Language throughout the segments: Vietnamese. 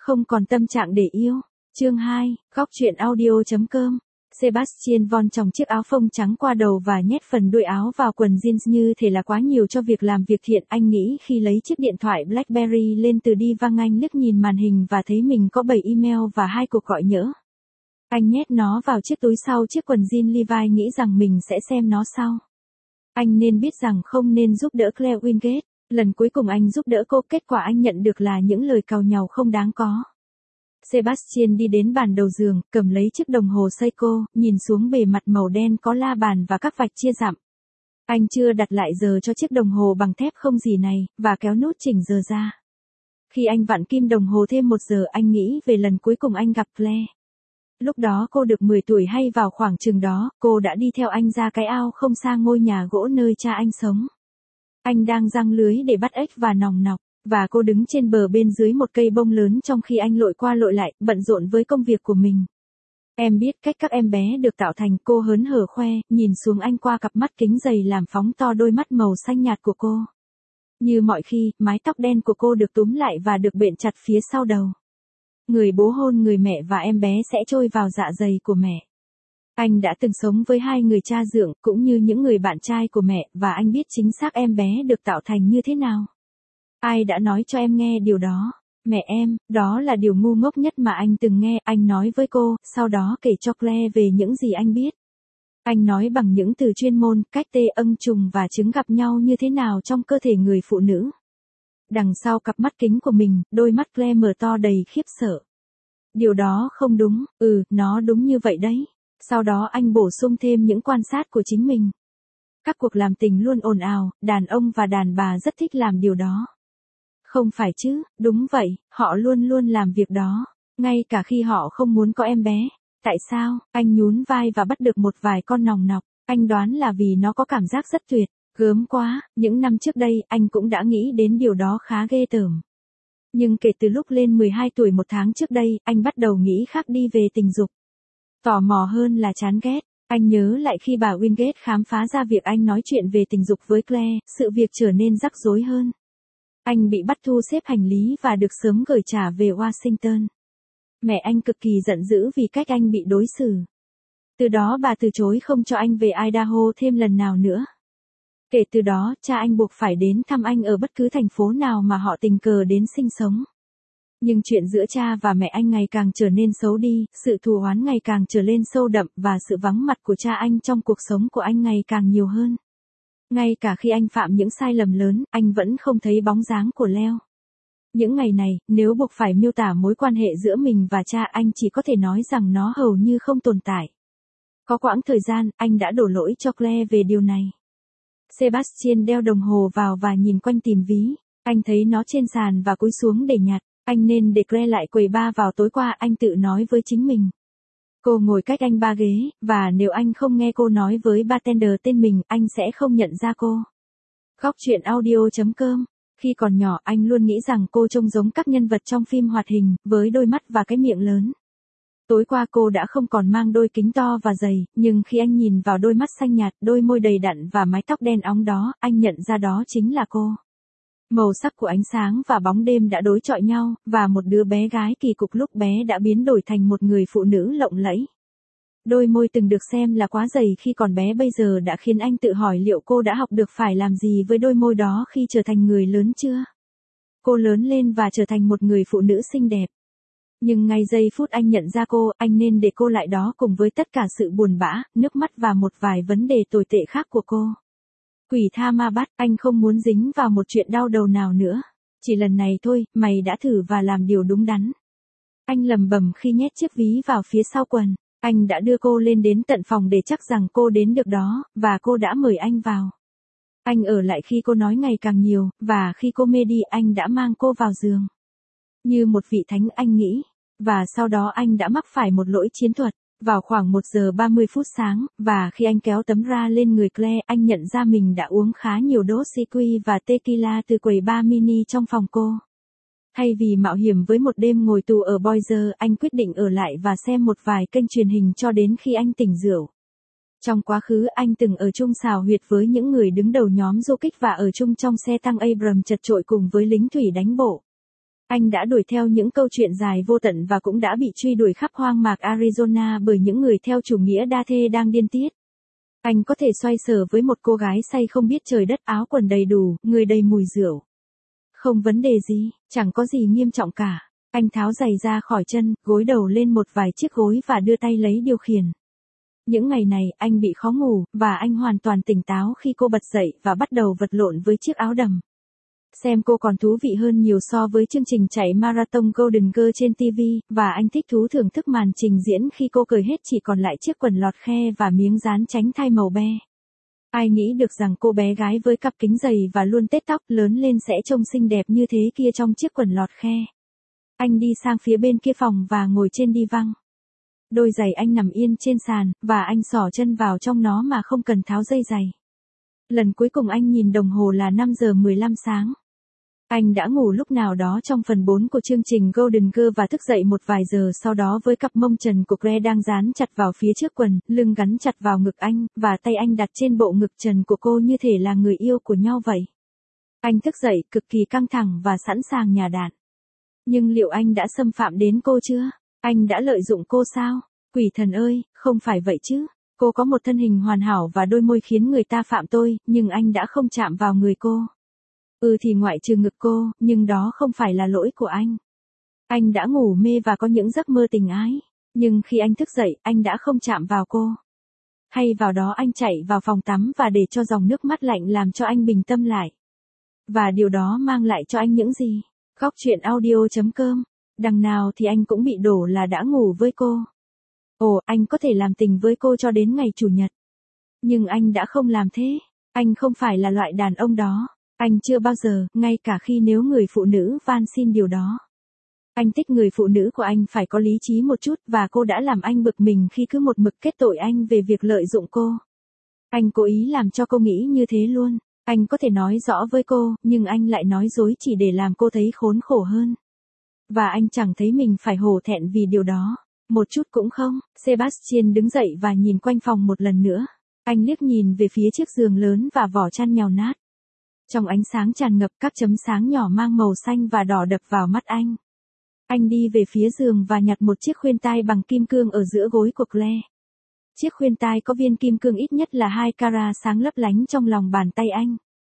Không còn tâm trạng để yêu. Chương 2, góc truyện audio.com. Sebastian von tròng chiếc áo phông trắng qua đầu và nhét phần đuôi áo vào quần jeans như thể là quá nhiều cho việc làm việc thiện. Anh nghĩ khi lấy chiếc điện thoại BlackBerry lên từ đi vang, anh liếc nhìn màn hình và thấy mình có 7 email và 2 cuộc gọi nhỡ. Anh nhét nó vào chiếc túi sau chiếc quần jean Levi, nghĩ rằng mình sẽ xem nó sau. Anh nên biết rằng không nên giúp đỡ Claire Wingate. Lần cuối cùng anh giúp đỡ cô, kết quả anh nhận được là những lời càu nhàu không đáng có. Sebastian đi đến bàn đầu giường, cầm lấy chiếc đồng hồ Seiko, nhìn xuống bề mặt màu đen có la bàn và các vạch chia dặm. Anh chưa đặt lại giờ cho chiếc đồng hồ bằng thép không gì này, và kéo nút chỉnh giờ ra. Khi anh vặn kim đồng hồ thêm 1 giờ, anh nghĩ về lần cuối cùng anh gặp Claire. Lúc đó cô được 10 tuổi hay vào khoảng chừng đó, cô đã đi theo anh ra cái ao không xa ngôi nhà gỗ nơi cha anh sống. Anh đang giăng lưới để bắt ếch và nòng nọc, và cô đứng trên bờ bên dưới một cây bông lớn trong khi anh lội qua lội lại, bận rộn với công việc của mình. Em biết cách các em bé được tạo thành, cô hớn hở khoe, nhìn xuống anh qua cặp mắt kính dày làm phóng to đôi mắt màu xanh nhạt của cô. Như mọi khi, mái tóc đen của cô được túm lại và được bện chặt phía sau đầu. Người bố hôn người mẹ và em bé sẽ trôi vào dạ dày của mẹ. Anh đã từng sống với 2 người cha dượng, cũng như những người bạn trai của mẹ, và anh biết chính xác em bé được tạo thành như thế nào. Ai đã nói cho em nghe điều đó? Mẹ em, đó là điều ngu ngốc nhất mà anh từng nghe, anh nói với cô, sau đó kể cho Claire về những gì anh biết. Anh nói bằng những từ chuyên môn, cách tê âng trùng và trứng gặp nhau như thế nào trong cơ thể người phụ nữ. Đằng sau cặp mắt kính của mình, đôi mắt Claire mở to đầy khiếp sợ. Điều đó không đúng, nó đúng như vậy đấy. Sau đó anh bổ sung thêm những quan sát của chính mình. Các cuộc làm tình luôn ồn ào, đàn ông và đàn bà rất thích làm điều đó. Không phải chứ, đúng vậy, họ luôn luôn làm việc đó, ngay cả khi họ không muốn có em bé. Tại sao? Anh nhún vai và bắt được một vài con nòng nọc, anh đoán là vì nó có cảm giác rất tuyệt, gớm quá. Những năm trước đây, anh cũng đã nghĩ đến điều đó khá ghê tởm. Nhưng kể từ lúc lên 12 tuổi 1 tháng trước đây, anh bắt đầu nghĩ khác đi về tình dục. Tò mò hơn là chán ghét. Anh nhớ lại khi bà Wingate khám phá ra việc anh nói chuyện về tình dục với Claire, sự việc trở nên rắc rối hơn. Anh bị bắt thu xếp hành lý và được sớm gửi trả về Washington. Mẹ anh cực kỳ giận dữ vì cách anh bị đối xử. Từ đó bà từ chối không cho anh về Idaho thêm lần nào nữa. Kể từ đó, cha anh buộc phải đến thăm anh ở bất cứ thành phố nào mà họ tình cờ đến sinh sống. Nhưng chuyện giữa cha và mẹ anh ngày càng trở nên xấu đi, sự thù oán ngày càng trở nên sâu đậm và sự vắng mặt của cha anh trong cuộc sống của anh ngày càng nhiều hơn. Ngay cả khi anh phạm những sai lầm lớn, anh vẫn không thấy bóng dáng của Leo. Những ngày này, nếu buộc phải miêu tả mối quan hệ giữa mình và cha, anh chỉ có thể nói rằng nó hầu như không tồn tại. Có quãng thời gian, anh đã đổ lỗi cho Claire về điều này. Sebastian đeo đồng hồ vào và nhìn quanh tìm ví. Anh thấy nó trên sàn và cúi xuống để nhặt. Anh nên để Claire lại quầy bar vào tối qua, anh tự nói với chính mình. Cô ngồi cách anh 3 ghế, và nếu anh không nghe cô nói với bartender tên mình, anh sẽ không nhận ra cô. Góc truyện audio.com. Khi còn nhỏ, anh luôn nghĩ rằng cô trông giống các nhân vật trong phim hoạt hình, với đôi mắt và cái miệng lớn. Tối qua cô đã không còn mang đôi kính to và dày, nhưng khi anh nhìn vào đôi mắt xanh nhạt, đôi môi đầy đặn và mái tóc đen óng đó, anh nhận ra đó chính là cô. Màu sắc của ánh sáng và bóng đêm đã đối chọi nhau, và một đứa bé gái kỳ cục lúc bé đã biến đổi thành một người phụ nữ lộng lẫy. Đôi môi từng được xem là quá dày khi còn bé bây giờ đã khiến anh tự hỏi liệu cô đã học được phải làm gì với đôi môi đó khi trở thành người lớn chưa. Cô lớn lên và trở thành một người phụ nữ xinh đẹp. Nhưng ngay giây phút anh nhận ra cô, anh nên để cô lại đó cùng với tất cả sự buồn bã, nước mắt và một vài vấn đề tồi tệ khác của cô. Quỷ tha ma bắt, anh không muốn dính vào một chuyện đau đầu nào nữa. Chỉ lần này thôi, mày đã thử và làm điều đúng đắn. Anh lầm bầm khi nhét chiếc ví vào phía sau quần. Anh đã đưa cô lên đến tận phòng để chắc rằng cô đến được đó, và cô đã mời anh vào. Anh ở lại khi cô nói ngày càng nhiều, và khi cô mê đi anh đã mang cô vào giường. Như một vị thánh anh nghĩ. Và sau đó anh đã mắc phải một lỗi chiến thuật. Vào khoảng 1 giờ 30 phút sáng, và khi anh kéo tấm ra lên người Claire, anh nhận ra mình đã uống khá nhiều đốt whisky và tequila từ quầy bar mini trong phòng cô. Thay vì mạo hiểm với một đêm ngồi tù ở Boise, anh quyết định ở lại và xem một vài kênh truyền hình cho đến khi anh tỉnh rượu. Trong quá khứ anh từng ở chung xào huyệt với những người đứng đầu nhóm du kích và ở chung trong xe tăng Abrams chật chội cùng với lính thủy đánh bộ. Anh đã đuổi theo những câu chuyện dài vô tận và cũng đã bị truy đuổi khắp hoang mạc Arizona bởi những người theo chủ nghĩa đa thê đang điên tiết. Anh có thể xoay sở với một cô gái say không biết trời đất, áo quần đầy đủ, người đầy mùi rượu. Không vấn đề gì, chẳng có gì nghiêm trọng cả. Anh tháo giày ra khỏi chân, gối đầu lên một vài chiếc gối và đưa tay lấy điều khiển. Những ngày này, anh bị khó ngủ, và anh hoàn toàn tỉnh táo khi cô bật dậy và bắt đầu vật lộn với chiếc áo đầm. Xem cô còn thú vị hơn nhiều so với chương trình chạy marathon Golden Girl trên TV, và anh thích thú thưởng thức màn trình diễn khi cô cởi hết chỉ còn lại chiếc quần lọt khe và miếng dán tránh thai màu be. Ai nghĩ được rằng cô bé gái với cặp kính dày và luôn tết tóc lớn lên sẽ trông xinh đẹp như thế kia trong chiếc quần lọt khe. Anh đi sang phía bên kia phòng và ngồi trên đi văng. Đôi giày anh nằm yên trên sàn, và anh xỏ chân vào trong nó mà không cần tháo dây giày. Lần cuối cùng anh nhìn đồng hồ là 5 giờ 15 sáng. Anh đã ngủ lúc nào đó trong phần 4 của chương trình Golden Girl và thức dậy một vài giờ sau đó với cặp mông trần của Claire đang dán chặt vào phía trước quần, lưng gắn chặt vào ngực anh, và tay anh đặt trên bộ ngực trần của cô như thể là người yêu của nhau vậy. Anh thức dậy cực kỳ căng thẳng và sẵn sàng nhả đạn. Nhưng liệu anh đã xâm phạm đến cô chưa? Anh đã lợi dụng cô sao? Quỷ thần ơi, không phải vậy chứ. Cô có một thân hình hoàn hảo và đôi môi khiến người ta phạm tôi, nhưng anh đã không chạm vào người cô. Thì ngoại trừ ngực cô, nhưng đó không phải là lỗi của anh. Anh đã ngủ mê và có những giấc mơ tình ái. Nhưng khi anh thức dậy, anh đã không chạm vào cô. Hay vào đó anh chạy vào phòng tắm và để cho dòng nước mắt lạnh làm cho anh bình tâm lại. Và điều đó mang lại cho anh những gì? Góc truyện audio.com. Đằng nào thì anh cũng bị đổ là đã ngủ với cô. Anh có thể làm tình với cô cho đến ngày Chủ nhật. Nhưng anh đã không làm thế. Anh không phải là loại đàn ông đó. Anh chưa bao giờ, ngay cả khi nếu người phụ nữ van xin điều đó. Anh thích người phụ nữ của anh phải có lý trí một chút và cô đã làm anh bực mình khi cứ một mực kết tội anh về việc lợi dụng cô. Anh cố ý làm cho cô nghĩ như thế luôn. Anh có thể nói rõ với cô, nhưng anh lại nói dối chỉ để làm cô thấy khốn khổ hơn. Và anh chẳng thấy mình phải hổ thẹn vì điều đó. Một chút cũng không. Sebastian đứng dậy và nhìn quanh phòng một lần nữa. Anh liếc nhìn về phía chiếc giường lớn và vỏ chăn nhào nát. Trong ánh sáng tràn ngập, các chấm sáng nhỏ mang màu xanh và đỏ đập vào mắt anh. Anh đi về phía giường và nhặt một chiếc khuyên tai bằng kim cương ở giữa gối của Claire. Chiếc khuyên tai có viên kim cương ít nhất là 2 carat sáng lấp lánh trong lòng bàn tay anh.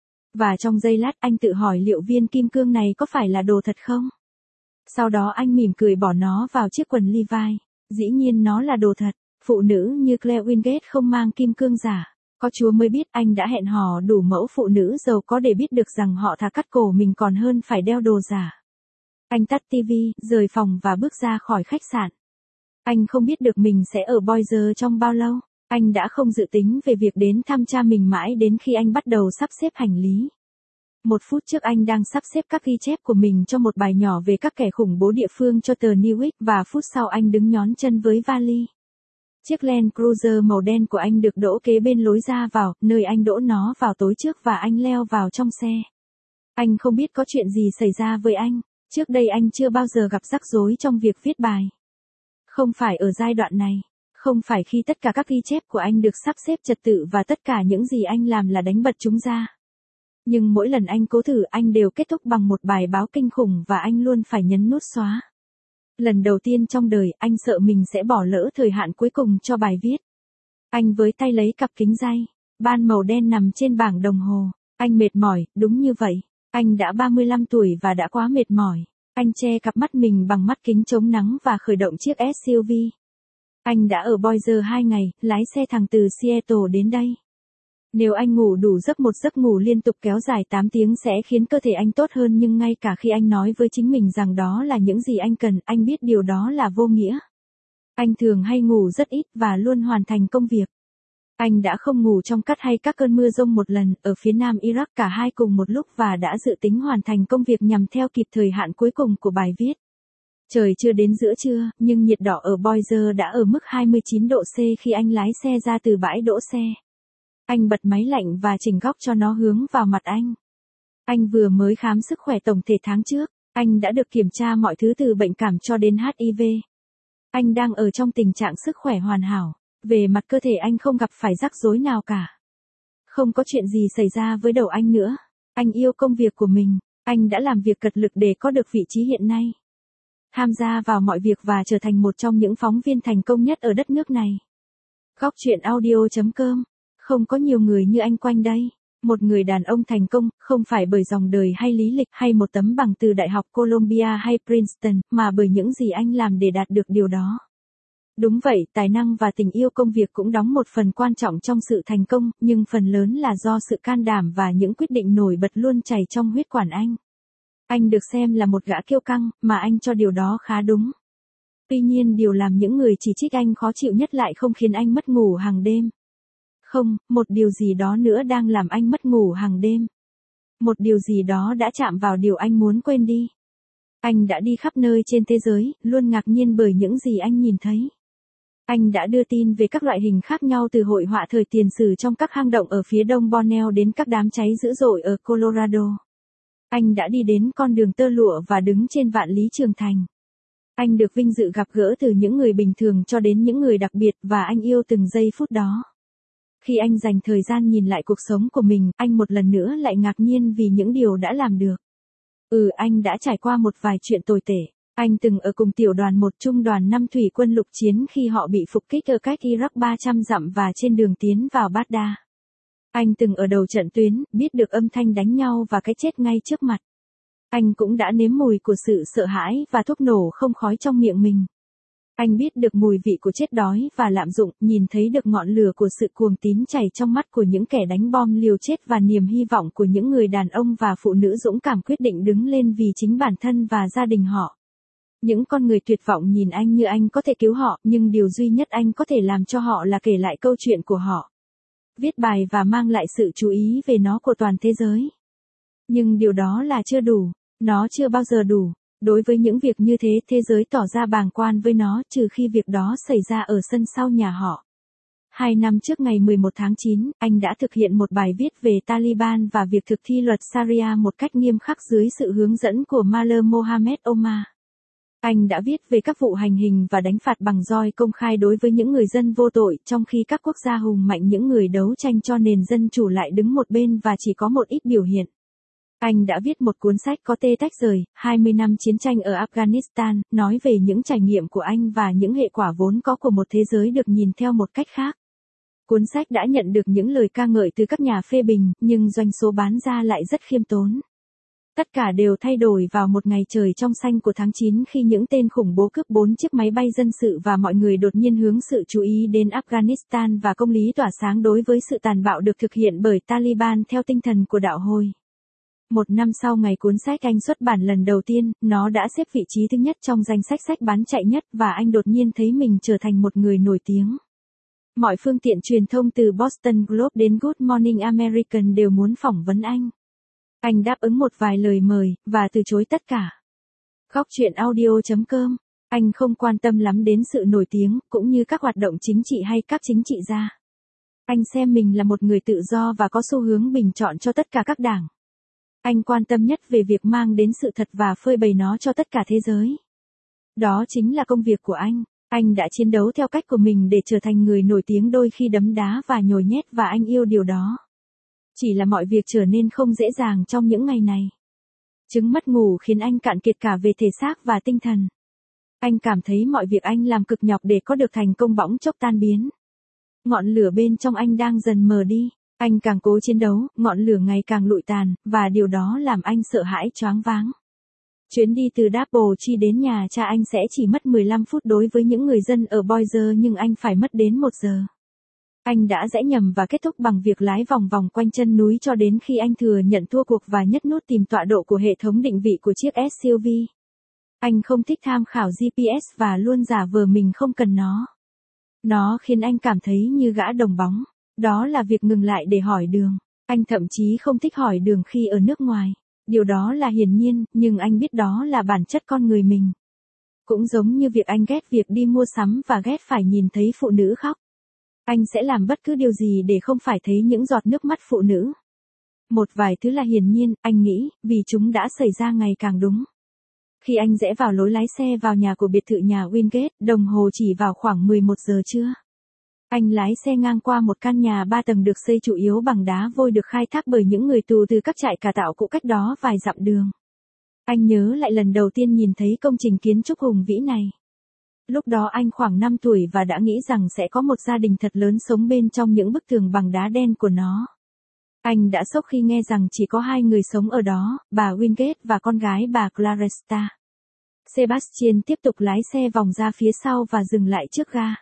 Và trong giây lát anh tự hỏi liệu viên kim cương này có phải là đồ thật không? Sau đó anh mỉm cười bỏ nó vào chiếc quần Levi. Dĩ nhiên nó là đồ thật. Phụ nữ như Claire Wingate không mang kim cương giả. Có Chúa mới biết anh đã hẹn hò đủ mẫu phụ nữ giàu có để biết được rằng họ thà cắt cổ mình còn hơn phải đeo đồ giả. Anh tắt tivi, rời phòng và bước ra khỏi khách sạn. Anh không biết được mình sẽ ở Boise trong bao lâu. Anh đã không dự tính về việc đến thăm cha mình mãi đến khi anh bắt đầu sắp xếp hành lý. 1 phút trước anh đang sắp xếp các ghi chép của mình cho một bài nhỏ về các kẻ khủng bố địa phương cho tờ Newsweek và phút sau anh đứng nhón chân với vali. Chiếc Land Cruiser màu đen của anh được đỗ kế bên lối ra vào, nơi anh đỗ nó vào tối trước và anh leo vào trong xe. Anh không biết có chuyện gì xảy ra với anh. Trước đây anh chưa bao giờ gặp rắc rối trong việc viết bài. Không phải ở giai đoạn này. Không phải khi tất cả các ghi chép của anh được sắp xếp trật tự và tất cả những gì anh làm là đánh bật chúng ra. Nhưng mỗi lần anh cố thử anh đều kết thúc bằng một bài báo kinh khủng và anh luôn phải nhấn nút xóa. Lần đầu tiên trong đời anh sợ mình sẽ bỏ lỡ thời hạn cuối cùng cho bài viết. Anh với tay lấy cặp kính dây, ban màu đen nằm trên bảng đồng hồ. Anh mệt mỏi, đúng như vậy. Anh đã 35 tuổi và đã quá mệt mỏi. Anh che cặp mắt mình bằng mắt kính chống nắng và khởi động chiếc SUV. Anh đã ở Boise 2 ngày, lái xe thẳng từ Seattle đến đây. Nếu anh ngủ đủ một giấc ngủ liên tục kéo dài 8 tiếng sẽ khiến cơ thể anh tốt hơn nhưng ngay cả khi anh nói với chính mình rằng đó là những gì anh cần, anh biết điều đó là vô nghĩa. Anh thường hay ngủ rất ít và luôn hoàn thành công việc. Anh đã không ngủ trong cát hay các cơn mưa giông một lần ở phía nam Iraq cả hai cùng một lúc và đã dự tính hoàn thành công việc nhằm theo kịp thời hạn cuối cùng của bài viết. Trời chưa đến giữa trưa, nhưng nhiệt độ ở Boise đã ở mức 29 độ C khi anh lái xe ra từ bãi đỗ xe. Anh bật máy lạnh và chỉnh góc cho nó hướng vào mặt anh. Anh vừa mới khám sức khỏe tổng thể tháng trước. Anh đã được kiểm tra mọi thứ từ bệnh cảm cho đến HIV. Anh đang ở trong tình trạng sức khỏe hoàn hảo. Về mặt cơ thể anh không gặp phải rắc rối nào cả. Không có chuyện gì xảy ra với đầu anh nữa. Anh yêu công việc của mình. Anh đã làm việc cật lực để có được vị trí hiện nay. Tham gia vào mọi việc và trở thành một trong những phóng viên thành công nhất ở đất nước này. Góc chuyện audio.com. Không có nhiều người như anh quanh đây. Một người đàn ông thành công, không phải bởi dòng đời hay lý lịch hay một tấm bằng từ Đại học Columbia hay Princeton, mà bởi những gì anh làm để đạt được điều đó. Đúng vậy, tài năng và tình yêu công việc cũng đóng một phần quan trọng trong sự thành công, nhưng phần lớn là do sự can đảm và những quyết định nổi bật luôn chảy trong huyết quản anh. Anh được xem là một gã kiêu căng, mà anh cho điều đó khá đúng. Tuy nhiên điều làm những người chỉ trích anh khó chịu nhất lại không khiến anh mất ngủ hàng đêm. Không, một điều gì đó nữa đang làm anh mất ngủ hàng đêm. Một điều gì đó đã chạm vào điều anh muốn quên đi. Anh đã đi khắp nơi trên thế giới, luôn ngạc nhiên bởi những gì anh nhìn thấy. Anh đã đưa tin về các loại hình khác nhau từ hội họa thời tiền sử trong các hang động ở phía đông Borneo đến các đám cháy dữ dội ở Colorado. Anh đã đi đến con đường tơ lụa và đứng trên vạn lý trường thành. Anh được vinh dự gặp gỡ từ những người bình thường cho đến những người đặc biệt và anh yêu từng giây phút đó. Khi anh dành thời gian nhìn lại cuộc sống của mình, anh một lần nữa lại ngạc nhiên vì những điều đã làm được. Anh đã trải qua một vài chuyện tồi tệ. Anh từng ở cùng tiểu đoàn một trung đoàn 5 thủy quân lục chiến khi họ bị phục kích ở cách Iraq 300 dặm và trên đường tiến vào Baghdad. Anh từng ở đầu trận tuyến, biết được âm thanh đánh nhau và cái chết ngay trước mặt. Anh cũng đã nếm mùi của sự sợ hãi và thuốc nổ không khói trong miệng mình. Anh biết được mùi vị của chết đói và lạm dụng, nhìn thấy được ngọn lửa của sự cuồng tín chảy trong mắt của những kẻ đánh bom liều chết và niềm hy vọng của những người đàn ông và phụ nữ dũng cảm quyết định đứng lên vì chính bản thân và gia đình họ. Những con người tuyệt vọng nhìn anh như anh có thể cứu họ, nhưng điều duy nhất anh có thể làm cho họ là kể lại câu chuyện của họ. Viết bài và mang lại sự chú ý về nó của toàn thế giới. Nhưng điều đó là chưa đủ, nó chưa bao giờ đủ. Đối với những việc như thế, thế giới tỏ ra bàng quan với nó trừ khi việc đó xảy ra ở sân sau nhà họ. 2 năm trước ngày 11 tháng 9, anh đã thực hiện một bài viết về Taliban và việc thực thi luật Sharia một cách nghiêm khắc dưới sự hướng dẫn của Maller Mohammed Omar. Anh đã viết về các vụ hành hình và đánh phạt bằng roi công khai đối với những người dân vô tội, trong khi các quốc gia hùng mạnh những người đấu tranh cho nền dân chủ lại đứng một bên và chỉ có một ít biểu hiện. Anh đã viết một cuốn sách có tên Tách rời, 20 năm chiến tranh ở Afghanistan, nói về những trải nghiệm của anh và những hệ quả vốn có của một thế giới được nhìn theo một cách khác. Cuốn sách đã nhận được những lời ca ngợi từ các nhà phê bình, nhưng doanh số bán ra lại rất khiêm tốn. Tất cả đều thay đổi vào một ngày trời trong xanh của tháng 9 khi những tên khủng bố cướp 4 chiếc máy bay dân sự và mọi người đột nhiên hướng sự chú ý đến Afghanistan và công lý tỏa sáng đối với sự tàn bạo được thực hiện bởi Taliban theo tinh thần của đạo Hồi. 1 năm sau ngày cuốn sách anh xuất bản lần đầu tiên, nó đã xếp vị trí thứ nhất trong danh sách sách bán chạy nhất và anh đột nhiên thấy mình trở thành một người nổi tiếng. Mọi phương tiện truyền thông từ Boston Globe đến Good Morning American đều muốn phỏng vấn anh. Anh đáp ứng một vài lời mời, và từ chối tất cả. Góc chuyện audio.com. Anh không quan tâm lắm đến sự nổi tiếng, cũng như các hoạt động chính trị hay các chính trị gia. Anh xem mình là một người tự do và có xu hướng bình chọn cho tất cả các đảng. Anh quan tâm nhất về việc mang đến sự thật và phơi bày nó cho tất cả thế giới. Đó chính là công việc của anh. Anh đã chiến đấu theo cách của mình để trở thành người nổi tiếng, đôi khi đấm đá và nhồi nhét, và anh yêu điều đó. Chỉ là mọi việc trở nên không dễ dàng trong những ngày này. Chứng mất ngủ khiến anh cạn kiệt cả về thể xác và tinh thần. Anh cảm thấy mọi việc anh làm cực nhọc để có được thành công bỗng chốc tan biến. Ngọn lửa bên trong anh đang dần mờ đi. Anh càng cố chiến đấu, ngọn lửa ngày càng lụi tàn, và điều đó làm anh sợ hãi choáng váng. Chuyến đi từ Double Tree đến nhà cha anh sẽ chỉ mất 15 phút đối với những người dân ở Boise, nhưng anh phải mất đến 1 giờ. Anh đã rẽ nhầm và kết thúc bằng việc lái vòng vòng quanh chân núi cho đến khi anh thừa nhận thua cuộc và nhấp nút tìm tọa độ của hệ thống định vị của chiếc SUV. Anh không thích tham khảo GPS và luôn giả vờ mình không cần nó. Nó khiến anh cảm thấy như gã đồng bóng. Đó là việc ngừng lại để hỏi đường. Anh thậm chí không thích hỏi đường khi ở nước ngoài. Điều đó là hiển nhiên, nhưng anh biết đó là bản chất con người mình. Cũng giống như việc anh ghét việc đi mua sắm và ghét phải nhìn thấy phụ nữ khóc. Anh sẽ làm bất cứ điều gì để không phải thấy những giọt nước mắt phụ nữ. Một vài thứ là hiển nhiên, anh nghĩ, vì chúng đã xảy ra ngày càng đúng. Khi anh rẽ vào lối lái xe vào nhà của biệt thự nhà Wingate, đồng hồ chỉ vào khoảng 11 giờ trưa. Anh lái xe ngang qua một căn nhà 3 tầng được xây chủ yếu bằng đá vôi được khai thác bởi những người tù từ các trại cải tạo cũ cách đó vài dặm đường. Anh nhớ lại lần đầu tiên nhìn thấy công trình kiến trúc hùng vĩ này. Lúc đó anh khoảng 5 tuổi và đã nghĩ rằng sẽ có một gia đình thật lớn sống bên trong những bức tường bằng đá đen của nó. Anh đã sốc khi nghe rằng chỉ có 2 người sống ở đó, bà Wingate và con gái bà Claresta. Sebastian tiếp tục lái xe vòng ra phía sau và dừng lại trước ga.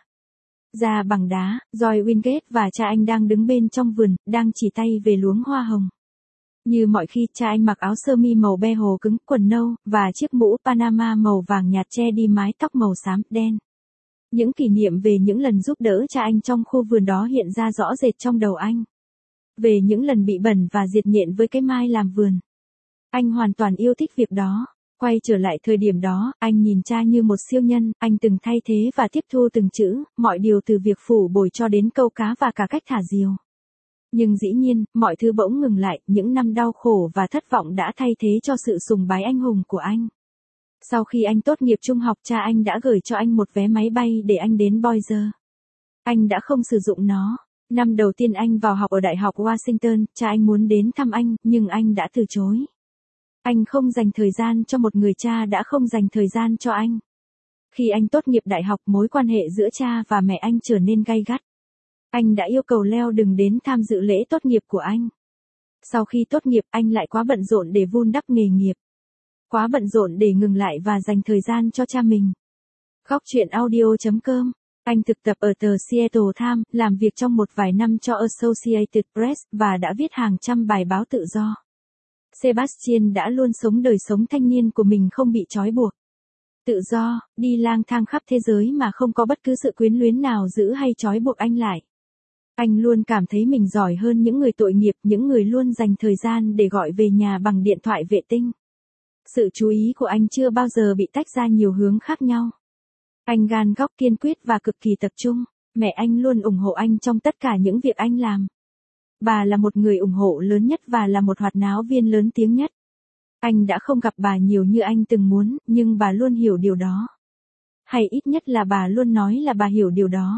Ra bằng đá, Joy Wingate và cha anh đang đứng bên trong vườn, đang chỉ tay về luống hoa hồng. Như mọi khi, cha anh mặc áo sơ mi màu be hồ cứng, quần nâu, và chiếc mũ Panama màu vàng nhạt che đi mái tóc màu xám, đen. Những kỷ niệm về những lần giúp đỡ cha anh trong khu vườn đó hiện ra rõ rệt trong đầu anh. Về những lần bị bẩn và diệt nhện với cái mai làm vườn. Anh hoàn toàn yêu thích việc đó. Quay trở lại thời điểm đó, anh nhìn cha như một siêu nhân, anh từng thay thế và tiếp thu từng chữ, mọi điều từ việc phủ bồi cho đến câu cá và cả cách thả diều. Nhưng dĩ nhiên, mọi thứ bỗng ngừng lại, những năm đau khổ và thất vọng đã thay thế cho sự sùng bái anh hùng của anh. Sau khi anh tốt nghiệp trung học, cha anh đã gửi cho anh một vé máy bay để anh đến Boise. Anh đã không sử dụng nó. Năm đầu tiên anh vào học ở Đại học Washington, cha anh muốn đến thăm anh, nhưng anh đã từ chối. Anh không dành thời gian cho một người cha đã không dành thời gian cho anh. Khi anh tốt nghiệp đại học, mối quan hệ giữa cha và mẹ anh trở nên gay gắt. Anh đã yêu cầu Leo đừng đến tham dự lễ tốt nghiệp của anh. Sau khi tốt nghiệp, anh lại quá bận rộn để vun đắp nghề nghiệp. Quá bận rộn để ngừng lại và dành thời gian cho cha mình. Góc truyện audio.com. Anh thực tập ở tờ Seattle Times, làm việc trong một vài năm cho Associated Press và đã viết hàng trăm bài báo tự do. Sebastian đã luôn sống đời sống thanh niên của mình không bị trói buộc. Tự do, đi lang thang khắp thế giới mà không có bất cứ sự quyến luyến nào giữ hay trói buộc anh lại. Anh luôn cảm thấy mình giỏi hơn những người tội nghiệp, những người luôn dành thời gian để gọi về nhà bằng điện thoại vệ tinh. Sự chú ý của anh chưa bao giờ bị tách ra nhiều hướng khác nhau. Anh gan góc kiên quyết và cực kỳ tập trung. Mẹ anh luôn ủng hộ anh trong tất cả những việc anh làm. Bà là một người ủng hộ lớn nhất và là một hoạt náo viên lớn tiếng nhất. Anh đã không gặp bà nhiều như anh từng muốn, nhưng bà luôn hiểu điều đó. Hay ít nhất là bà luôn nói là bà hiểu điều đó.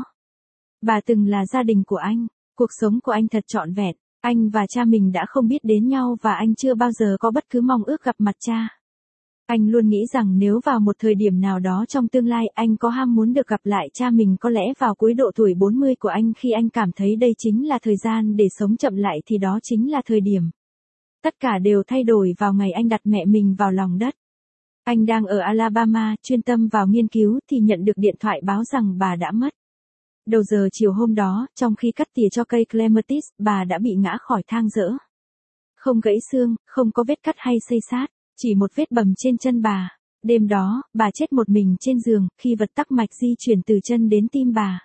Bà từng là gia đình của anh. Cuộc sống của anh thật trọn vẹn. Anh và cha mình đã không biết đến nhau và anh chưa bao giờ có bất cứ mong ước gặp mặt cha. Anh luôn nghĩ rằng nếu vào một thời điểm nào đó trong tương lai anh có ham muốn được gặp lại cha mình, có lẽ vào cuối độ tuổi 40 của anh, khi anh cảm thấy đây chính là thời gian để sống chậm lại, thì đó chính là thời điểm. Tất cả đều thay đổi vào ngày anh đặt mẹ mình vào lòng đất. Anh đang ở Alabama, chuyên tâm vào nghiên cứu, thì nhận được điện thoại báo rằng bà đã mất. Đầu giờ chiều hôm đó, trong khi cắt tỉa cho cây clematis, bà đã bị ngã khỏi thang dỡ. Không gãy xương, không có vết cắt hay xây xát. Chỉ một vết bầm trên chân bà. Đêm đó, bà chết một mình trên giường, khi vật tắc mạch di chuyển từ chân đến tim bà.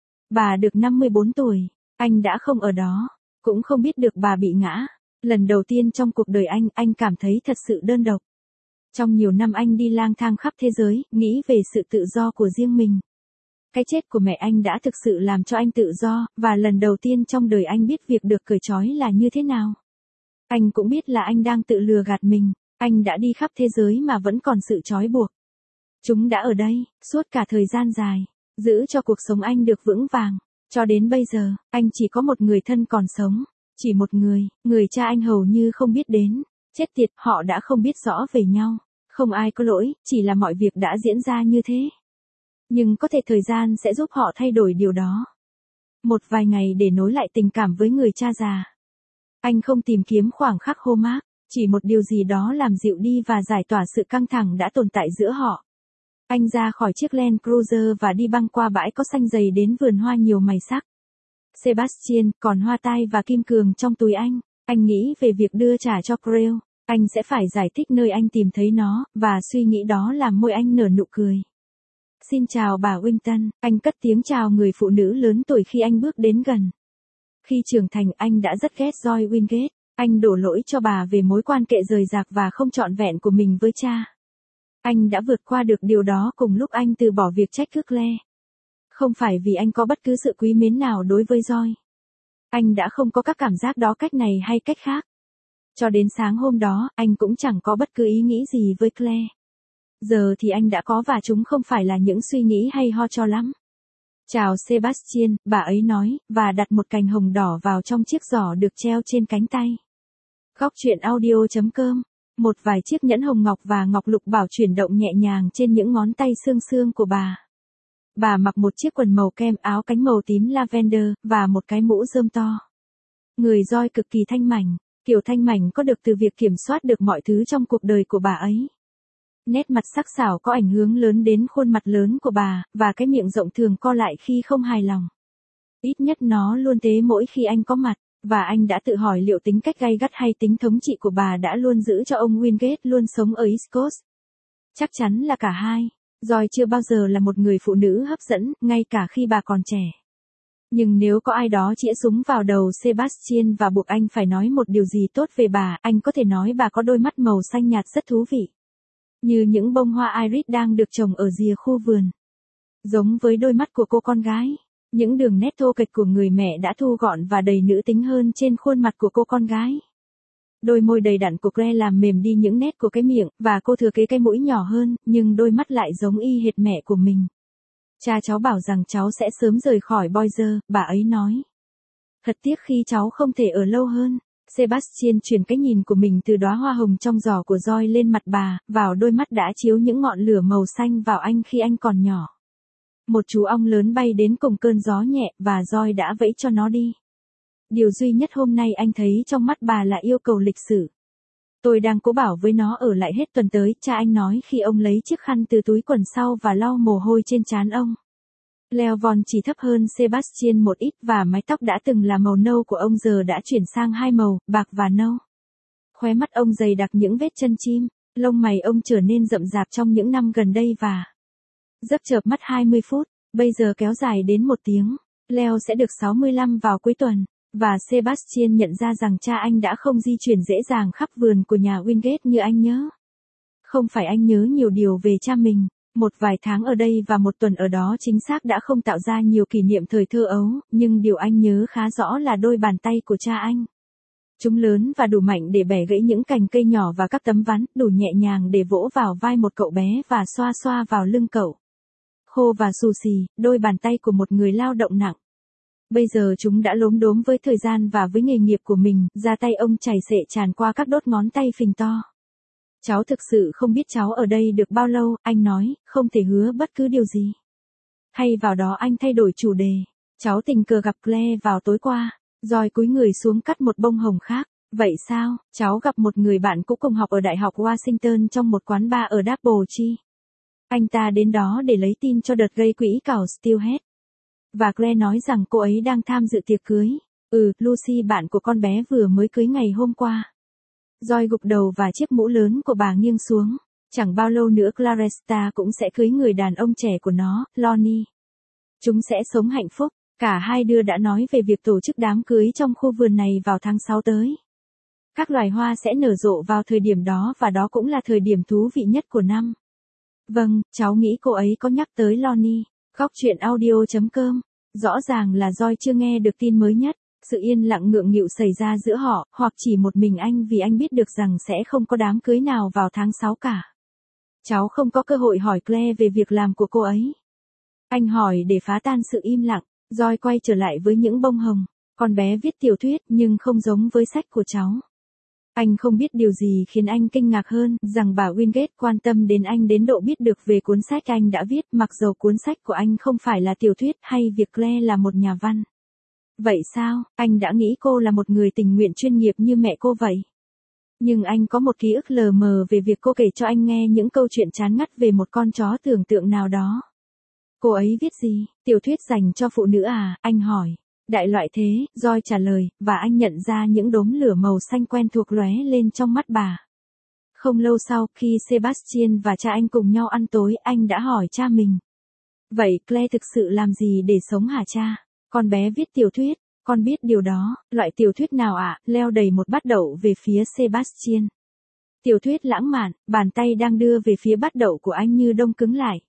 Bà được 54 tuổi. Anh đã không ở đó. Cũng không biết được bà bị ngã. Lần đầu tiên trong cuộc đời anh cảm thấy thật sự đơn độc. Trong nhiều năm anh đi lang thang khắp thế giới, nghĩ về sự tự do của riêng mình. Cái chết của mẹ anh đã thực sự làm cho anh tự do, và lần đầu tiên trong đời anh biết việc được cởi trói là như thế nào. Anh cũng biết là anh đang tự lừa gạt mình. Anh đã đi khắp thế giới mà vẫn còn sự trói buộc. Chúng đã ở đây, suốt cả thời gian dài, giữ cho cuộc sống anh được vững vàng. Cho đến bây giờ, anh chỉ có một người thân còn sống. Chỉ một người cha anh hầu như không biết đến. Chết tiệt, họ đã không biết rõ về nhau. Không ai có lỗi, chỉ là mọi việc đã diễn ra như thế. Nhưng có thể thời gian sẽ giúp họ thay đổi điều đó. Một vài ngày để nối lại tình cảm với người cha già. Anh không tìm kiếm khoảng khắc hô-mác. Chỉ một điều gì đó làm dịu đi và giải tỏa sự căng thẳng đã tồn tại giữa họ. Anh ra khỏi chiếc Land Cruiser và đi băng qua bãi có xanh dày đến vườn hoa nhiều màu sắc. Sebastian còn hoa tai và kim cương trong túi anh. Anh nghĩ về việc đưa trả cho Creel. Anh sẽ phải giải thích nơi anh tìm thấy nó, và suy nghĩ đó làm môi anh nở nụ cười. Xin chào bà Winton, anh cất tiếng chào người phụ nữ lớn tuổi khi anh bước đến gần. Khi trưởng thành anh đã rất ghét Joy Wingate. Anh đổ lỗi cho bà về mối quan hệ rời rạc và không trọn vẹn của mình với cha. Anh đã vượt qua được điều đó cùng lúc anh từ bỏ việc trách cứ Claire. Không phải vì anh có bất cứ sự quý mến nào đối với Joy. Anh đã không có các cảm giác đó cách này hay cách khác. Cho đến sáng hôm đó, anh cũng chẳng có bất cứ ý nghĩ gì với Claire. Giờ thì anh đã có, và chúng không phải là những suy nghĩ hay ho cho lắm. Chào Sebastian, bà ấy nói, và đặt một cành hồng đỏ vào trong chiếc giỏ được treo trên cánh tay. Góc truyện audio.com. Một vài chiếc nhẫn hồng ngọc và ngọc lục bảo chuyển động nhẹ nhàng trên những ngón tay xương xương của bà. Bà mặc một chiếc quần màu kem, áo cánh màu tím lavender, và một cái mũ rơm to. Người Joy cực kỳ thanh mảnh, kiểu thanh mảnh có được từ việc kiểm soát được mọi thứ trong cuộc đời của bà ấy. Nét mặt sắc sảo có ảnh hưởng lớn đến khuôn mặt lớn của bà, và cái miệng rộng thường co lại khi không hài lòng. Ít nhất nó luôn thế mỗi khi anh có mặt, và anh đã tự hỏi liệu tính cách gay gắt hay tính thống trị của bà đã luôn giữ cho ông Wingate luôn sống ở East Coast. Chắc chắn là cả hai. Joy chưa bao giờ là một người phụ nữ hấp dẫn, ngay cả khi bà còn trẻ. Nhưng nếu có ai đó chĩa súng vào đầu Sebastian và buộc anh phải nói một điều gì tốt về bà, anh có thể nói bà có đôi mắt màu xanh nhạt rất thú vị. Như những bông hoa iris đang được trồng ở rìa khu vườn. Giống với đôi mắt của cô con gái, những đường nét thô kệch của người mẹ đã thu gọn và đầy nữ tính hơn trên khuôn mặt của cô con gái. Đôi môi đầy đặn của Claire làm mềm đi những nét của cái miệng, và cô thừa kế cái mũi nhỏ hơn, nhưng đôi mắt lại giống y hệt mẹ của mình. Cha cháu bảo rằng cháu sẽ sớm rời khỏi Boise, bà ấy nói. Thật tiếc khi cháu không thể ở lâu hơn. Sebastian chuyển cái nhìn của mình từ đóa hoa hồng trong giỏ của Joy lên mặt bà, vào đôi mắt đã chiếu những ngọn lửa màu xanh vào anh khi anh còn nhỏ. Một chú ong lớn bay đến cùng cơn gió nhẹ, và Joy đã vẫy cho nó đi. Điều duy nhất hôm nay anh thấy trong mắt bà là yêu cầu lịch sử. Tôi đang cố bảo với nó ở lại hết tuần tới, cha anh nói khi ông lấy chiếc khăn từ túi quần sau và lau mồ hôi trên trán ông. Leo Von chỉ thấp hơn Sebastian một ít, và mái tóc đã từng là màu nâu của ông giờ đã chuyển sang hai màu, bạc và nâu. Khóe mắt ông dày đặc những vết chân chim, lông mày ông trở nên rậm rạp trong những năm gần đây và dấp chợp mắt 20 phút, bây giờ kéo dài đến 1 tiếng. Leo sẽ được 65 vào cuối tuần, và Sebastian nhận ra rằng cha anh đã không di chuyển dễ dàng khắp vườn của nhà Wingate như anh nhớ. Không phải anh nhớ nhiều điều về cha mình. Một vài tháng ở đây và 1 tuần ở đó chính xác đã không tạo ra nhiều kỷ niệm thời thơ ấu, nhưng điều anh nhớ khá rõ là đôi bàn tay của cha anh. Chúng lớn và đủ mạnh để bẻ gãy những cành cây nhỏ và các tấm ván, đủ nhẹ nhàng để vỗ vào vai một cậu bé và xoa xoa vào lưng cậu. Khô và xù xì, đôi bàn tay của một người lao động nặng. Bây giờ chúng đã lốm đốm với thời gian và với nghề nghiệp của mình, da tay ông chảy xệ tràn qua các đốt ngón tay phình to. Cháu thực sự không biết cháu ở đây được bao lâu, anh nói, không thể hứa bất cứ điều gì. Thay vào đó anh thay đổi chủ đề. Cháu tình cờ gặp Claire vào tối qua. Joy cúi người xuống cắt một bông hồng khác. Vậy sao, cháu gặp một người bạn cũ cùng học ở Đại học Washington trong một quán bar ở Double Tree. Anh ta đến đó để lấy tin cho đợt gây quỹ cào Steelhead. Và Claire nói rằng cô ấy đang tham dự tiệc cưới. Lucy bạn của con bé vừa mới cưới ngày hôm qua. Joy gục đầu và chiếc mũ lớn của bà nghiêng xuống. Chẳng bao lâu nữa Claresta cũng sẽ cưới người đàn ông trẻ của nó, Lonnie. Chúng sẽ sống hạnh phúc. Cả hai đứa đã nói về việc tổ chức đám cưới trong khu vườn này vào tháng 6 tới. Các loài hoa sẽ nở rộ vào thời điểm đó và đó cũng là thời điểm thú vị nhất của năm. Vâng, cháu nghĩ cô ấy có nhắc tới Lonnie. Góc truyện audio.com. Rõ ràng là Joy chưa nghe được tin mới nhất. Sự yên lặng ngượng nghịu xảy ra giữa họ, hoặc chỉ một mình anh vì anh biết được rằng sẽ không có đám cưới nào vào tháng 6 cả. Cháu không có cơ hội hỏi Claire về việc làm của cô ấy. Anh hỏi để phá tan sự im lặng. Joy quay trở lại với những bông hồng. Con bé viết tiểu thuyết nhưng không giống với sách của cháu. Anh không biết điều gì khiến anh kinh ngạc hơn, rằng bà Wingate quan tâm đến anh đến độ biết được về cuốn sách anh đã viết, mặc dầu cuốn sách của anh không phải là tiểu thuyết hay việc Claire là một nhà văn. Vậy sao, anh đã nghĩ cô là một người tình nguyện chuyên nghiệp như mẹ cô vậy? Nhưng anh có một ký ức lờ mờ về việc cô kể cho anh nghe những câu chuyện chán ngắt về một con chó tưởng tượng nào đó. Cô ấy viết gì? Tiểu thuyết dành cho phụ nữ à? Anh hỏi. Đại loại thế, Joy trả lời, và anh nhận ra những đốm lửa màu xanh quen thuộc lóe lên trong mắt bà. Không lâu sau, khi Sebastian và cha anh cùng nhau ăn tối, anh đã hỏi cha mình. Vậy Claire thực sự làm gì để sống hả cha? Con bé viết tiểu thuyết, con biết điều đó, loại tiểu thuyết nào ạ? Leo đầy một bát đậu về phía Sebastian. Tiểu thuyết lãng mạn, bàn tay đang đưa về phía bát đậu của anh như đông cứng lại.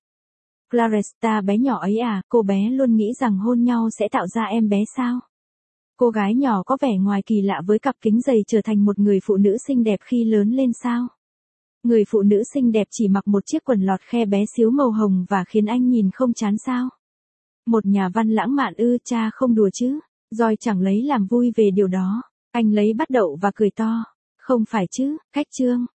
Claresta bé nhỏ ấy à, cô bé luôn nghĩ rằng hôn nhau sẽ tạo ra em bé sao? Cô gái nhỏ có vẻ ngoài kỳ lạ với cặp kính dày trở thành một người phụ nữ xinh đẹp khi lớn lên sao? Người phụ nữ xinh đẹp chỉ mặc một chiếc quần lọt khe bé xíu màu hồng và khiến anh nhìn không chán sao? Một nhà văn lãng mạn ư, cha không đùa chứ. Joy chẳng lấy làm vui về điều đó. Anh lấy bắt đậu và cười to. Không phải chứ, khách Trương.